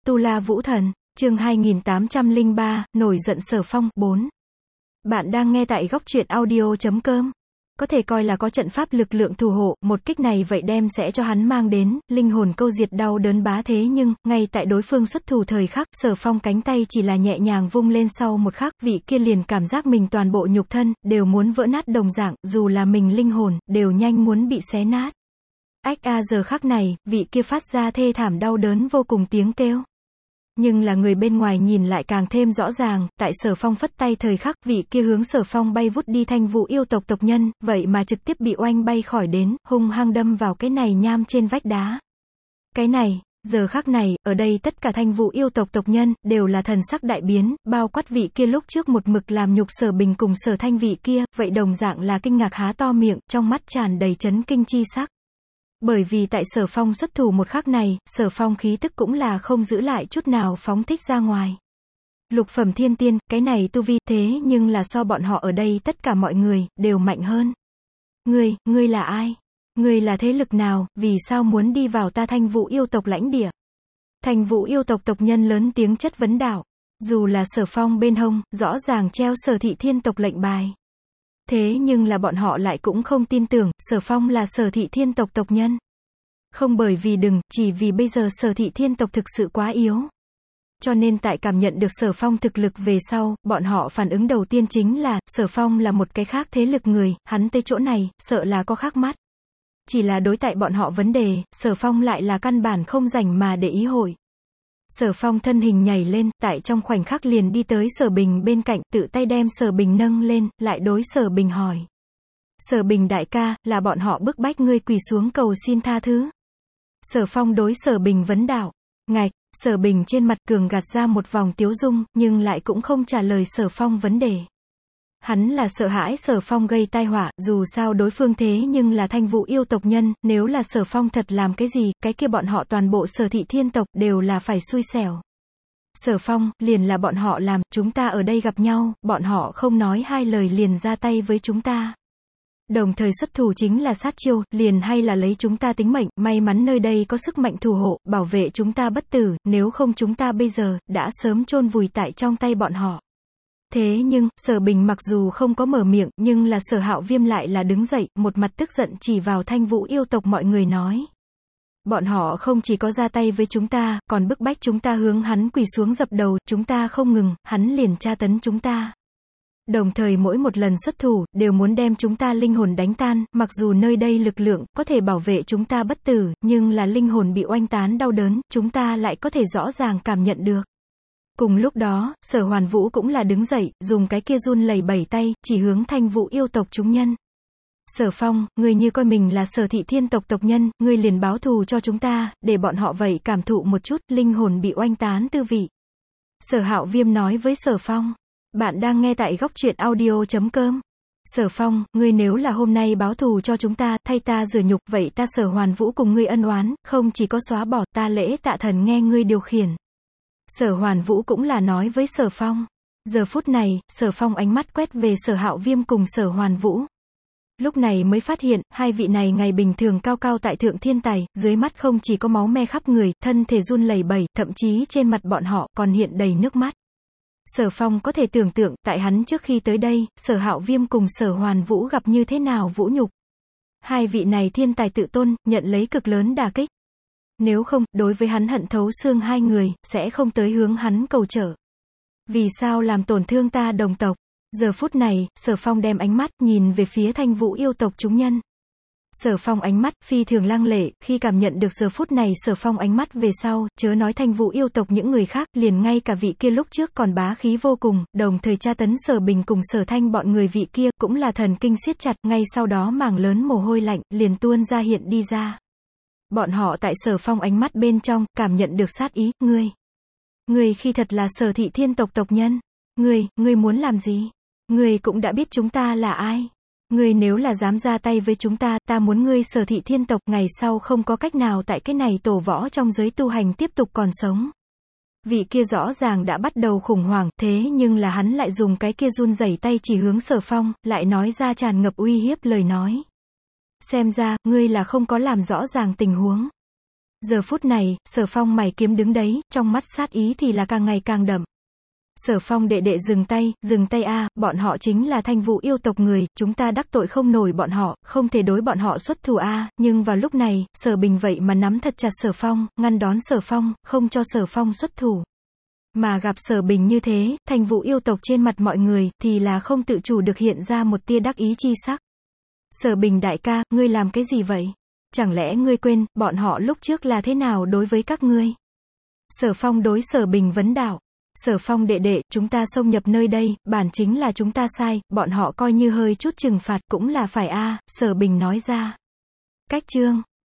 Tu La Vũ Thần, chương 2803, nổi giận Sở Phong, 4. Bạn đang nghe tại góc truyện audio.com. Có thể coi là có trận pháp lực lượng thủ hộ, một kích này vậy đem sẽ cho hắn mang đến, linh hồn câu diệt đau đớn bá thế nhưng, ngay tại đối phương xuất thủ thời khắc, Sở Phong cánh tay chỉ là nhẹ nhàng vung lên sau một khắc, vị kia liền cảm giác mình toàn bộ nhục thân, đều muốn vỡ nát đồng dạng, dù là mình linh hồn, đều nhanh muốn bị xé nát. Ách a giờ khắc này, vị kia phát ra thê thảm đau đớn vô cùng tiếng kêu. Nhưng là người bên ngoài nhìn lại càng thêm rõ ràng, tại Sở Phong phất tay thời khắc, vị kia hướng Sở Phong bay vút đi Thanh Vũ yêu tộc tộc nhân, vậy mà trực tiếp bị oanh bay khỏi đến, hung hăng đâm vào cái này nham trên vách đá. Cái này, giờ khắc này, ở đây tất cả Thanh Vũ yêu tộc tộc nhân, đều là thần sắc đại biến, bao quát vị kia lúc trước một mực làm nhục Sở Bình cùng Sở Thanh vị kia, vậy đồng dạng là kinh ngạc há to miệng, trong mắt tràn đầy chấn kinh chi sắc. Bởi vì tại Sở Phong xuất thủ một khắc này, Sở Phong khí tức cũng là không giữ lại chút nào phóng thích ra ngoài. Lục phẩm thiên tiên, cái này tu vi, thế nhưng là so bọn họ ở đây tất cả mọi người, đều mạnh hơn. Ngươi là ai? Ngươi là thế lực nào, vì sao muốn đi vào ta Thanh Vũ yêu tộc lãnh địa? Thanh Vũ yêu tộc tộc nhân lớn tiếng chất vấn đạo. Dù là Sở Phong bên hông, rõ ràng treo Sở Thị Thiên tộc lệnh bài. Thế nhưng là bọn họ lại cũng không tin tưởng, Sở Phong là Sở Thị Thiên tộc tộc nhân. Không bởi vì chỉ vì bây giờ Sở Thị Thiên tộc thực sự quá yếu. Cho nên tại cảm nhận được Sở Phong thực lực về sau, bọn họ phản ứng đầu tiên chính là, Sở Phong là một cái khác thế lực người, hắn tới chỗ này, sợ là có khác mắt. Chỉ là đối tại bọn họ vấn đề, Sở Phong lại là căn bản không rảnh mà để ý hội. Sở Phong thân hình nhảy lên, tại trong khoảnh khắc liền đi tới Sở Bình bên cạnh, tự tay đem Sở Bình nâng lên, lại đối Sở Bình hỏi. Sở Bình đại ca, là bọn họ bức bách ngươi quỳ xuống cầu xin tha thứ. Sở Phong đối Sở Bình vấn đạo. Ngạch, Sở Bình trên mặt cường gạt ra một vòng tiếu dung, nhưng lại cũng không trả lời Sở Phong vấn đề. Hắn là sợ hãi Sở Phong gây tai họa, dù sao đối phương thế nhưng là Thanh Vũ yêu tộc nhân, nếu là Sở Phong thật làm cái gì, cái kia bọn họ toàn bộ Sở Thị Thiên tộc, đều là phải xui xẻo. Sở Phong, liền là bọn họ làm, chúng ta ở đây gặp nhau, bọn họ không nói hai lời liền ra tay với chúng ta. Đồng thời xuất thủ chính là sát chiêu, liền hay là lấy chúng ta tính mệnh, may mắn nơi đây có sức mạnh thủ hộ, bảo vệ chúng ta bất tử, nếu không chúng ta bây giờ, đã sớm chôn vùi tại trong tay bọn họ. Thế nhưng, Sở Bình mặc dù không có mở miệng, nhưng là Sở Hạo Viêm lại là đứng dậy, một mặt tức giận chỉ vào Thanh Vũ yêu tộc mọi người nói. Bọn họ không chỉ có ra tay với chúng ta, còn bức bách chúng ta hướng hắn quỳ xuống dập đầu, chúng ta không ngừng, hắn liền tra tấn chúng ta. Đồng thời mỗi một lần xuất thủ, đều muốn đem chúng ta linh hồn đánh tan, mặc dù nơi đây lực lượng, có thể bảo vệ chúng ta bất tử, nhưng là linh hồn bị oanh tán đau đớn, chúng ta lại có thể rõ ràng cảm nhận được. Cùng lúc đó, Sở Hoàn Vũ cũng là đứng dậy, dùng cái kia run lẩy bẩy tay, chỉ hướng Thanh Vũ yêu tộc chúng nhân. Sở Phong, ngươi như coi mình là Sở Thị Thiên tộc tộc nhân, ngươi liền báo thù cho chúng ta, để bọn họ vậy cảm thụ một chút, linh hồn bị oanh tán tư vị. Sở Hạo Viêm nói với Sở Phong. Bạn đang nghe tại góc truyện audio.com. Sở Phong, ngươi nếu là hôm nay báo thù cho chúng ta, thay ta rửa nhục, vậy ta Sở Hoàn Vũ cùng ngươi ân oán, không chỉ có xóa bỏ, ta lễ tạ thần nghe ngươi điều khiển. Sở Hoàn Vũ cũng là nói với Sở Phong. Giờ phút này, Sở Phong ánh mắt quét về Sở Hạo Viêm cùng Sở Hoàn Vũ. Lúc này mới phát hiện, hai vị này ngày bình thường cao cao tại thượng thiên tài, dưới mắt không chỉ có máu me khắp người, thân thể run lẩy bẩy, thậm chí trên mặt bọn họ còn hiện đầy nước mắt. Sở Phong có thể tưởng tượng, tại hắn trước khi tới đây, Sở Hạo Viêm cùng Sở Hoàn Vũ gặp như thế nào vũ nhục. Hai vị này thiên tài tự tôn, nhận lấy cực lớn đả kích. Nếu không, đối với hắn hận thấu xương hai người, sẽ không tới hướng hắn cầu trợ. Vì sao làm tổn thương ta đồng tộc? Giờ phút này, Sở Phong đem ánh mắt, nhìn về phía Thanh Vũ yêu tộc chúng nhân. Sở Phong ánh mắt, phi thường lăng lệ, khi cảm nhận được giờ phút này Sở Phong ánh mắt về sau, chớ nói Thanh Vũ yêu tộc những người khác, liền ngay cả vị kia lúc trước còn bá khí vô cùng, đồng thời tra tấn Sở Bình cùng Sở Thanh bọn người vị kia, cũng là thần kinh siết chặt, ngay sau đó mảng lớn mồ hôi lạnh, liền tuôn ra hiện đi ra. Bọn họ tại Sở Phong ánh mắt bên trong, cảm nhận được sát ý, ngươi khi thật là Sở Thị Thiên tộc tộc nhân, ngươi muốn làm gì? Ngươi cũng đã biết chúng ta là ai? Ngươi nếu là dám ra tay với chúng ta, ta muốn ngươi Sở Thị Thiên tộc, ngày sau không có cách nào tại cái này tổ võ trong giới tu hành tiếp tục còn sống. Vị kia rõ ràng đã bắt đầu khủng hoảng, thế nhưng là hắn lại dùng cái kia run rẩy tay chỉ hướng Sở Phong, lại nói ra tràn ngập uy hiếp lời nói. Xem ra, ngươi là không có làm rõ ràng tình huống. Giờ phút này, Sở Phong mày kiếm đứng đấy, trong mắt sát ý thì là càng ngày càng đậm. Sở Phong đệ đệ dừng tay a, bọn họ chính là Thanh Vũ yêu tộc người, chúng ta đắc tội không nổi bọn họ, không thể đối bọn họ xuất thủ a. Nhưng vào lúc này, Sở Bình vậy mà nắm thật chặt Sở Phong, ngăn đón Sở Phong, không cho Sở Phong xuất thủ. Mà gặp Sở Bình như thế, Thanh Vũ yêu tộc trên mặt mọi người, thì là không tự chủ được hiện ra một tia đắc ý chi sắc. Sở Bình đại ca, ngươi làm cái gì vậy? Chẳng lẽ ngươi quên, bọn họ lúc trước là thế nào đối với các ngươi? Sở Phong đối Sở Bình vấn đạo. Sở Phong đệ đệ, chúng ta xông nhập nơi đây, bản chính là chúng ta sai, bọn họ coi như hơi chút trừng phạt cũng là phải a. Sở Bình nói ra. Cách chương